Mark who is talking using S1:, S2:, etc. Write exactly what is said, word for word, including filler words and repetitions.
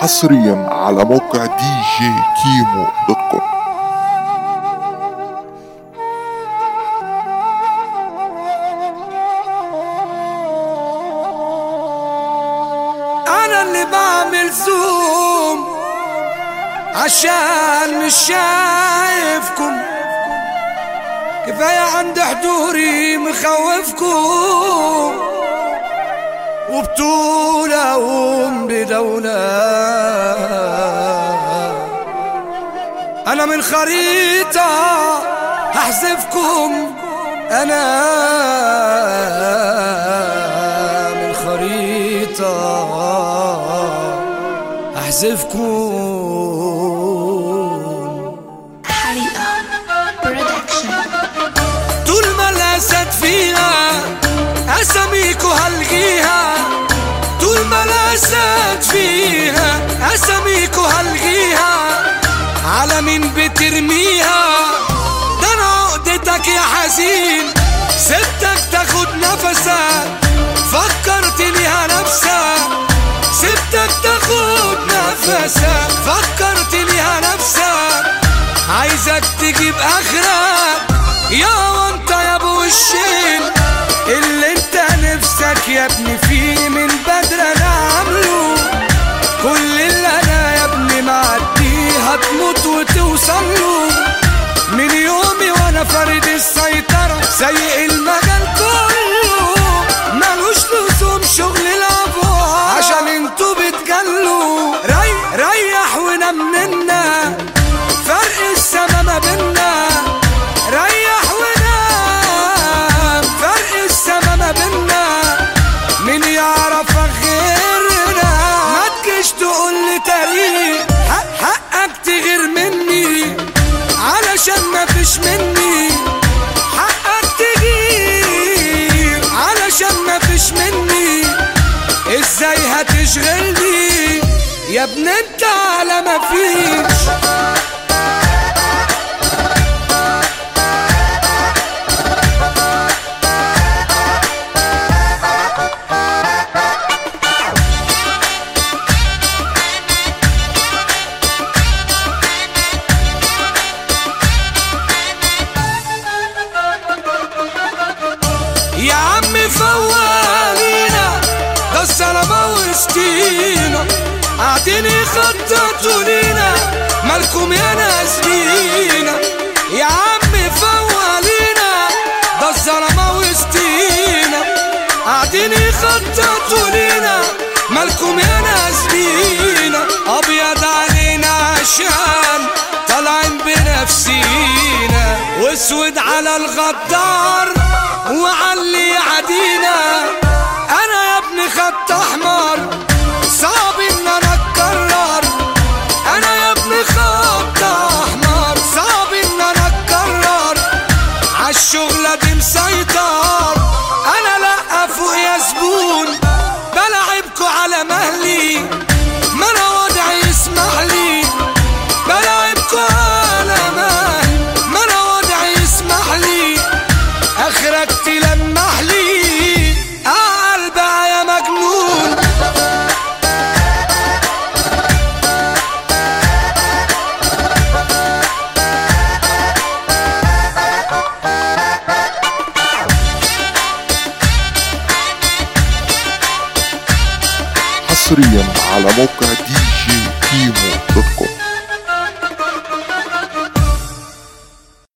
S1: حصريا على موقع دي جي كيمو دوت كوم.
S2: انا اللي بعمل زوم عشان مش شايفكم، كفاية عند حضوري مخوفكم، وبطولة وام بدولة. انا من خريطة هحذفكم، انا من خريطة هحذفكم. طول ما الاسد فيها اساميكو هلغيها، طول ما الاسد فيها اساميكو هلغيها. على مين بترميها؟ ده انا عقدتك يا حزين، سبتك تاخد نفسك، فكرت ليها نفسك، سبتك تاخد نفسك، فكرت ليها نفسك. عايزك تجيب اخرك يا وانت يا ابو وشين، اللي انت نفسك يا ابني فيه من بدر انا عامله. كل اللي انا يا ابني معديه هتموت وتوصله. من يومي وانا فرد السيطرة، سايق المجال كله، مالوش لزوم شغل الابواب عشان انتوا بتجلوا. ري ريح ونام منا، فرق السما ما بينا. ريح ونام، فرق السما ما بينا. مين يعرفك غيرنا؟ ما تجيش تقولي تاريخ، حق حقك تغير مني علشان ما فيش مني. حقك تغير علشان ما فيش مني. ازاي هتشغلني يا ابن انت على ما فيش؟ يا عمي فوالينا، ده السلامة وسطينا، قاعدين يخططوا لينا، مالكم يا ناس بينا. يا عمي فوالينا، ده السلامة وسطينا، قاعدين يخططوا لينا، مالكم يا ناس بينا. أبيض علينا عشان طالعين بنفسينا، واسود على الغدار وعلي عدينا. انا يا ابني خط احمر، صعب ان انا اتكرر. انا يا ابني خط احمر، صعب ان انا اتكرر. عالشغلة دي مسيطر، انا لا فوق يا زبون، بلعبكوا على مهلي، ما انا وضعي يسمح لي. بلعبكوا على مهلي، ما انا وضعي يسمح لي. اخرك تلمح لي اعل بقى يا مجنون.
S1: حصريا على موقع دي جي كيمو دوت كوم.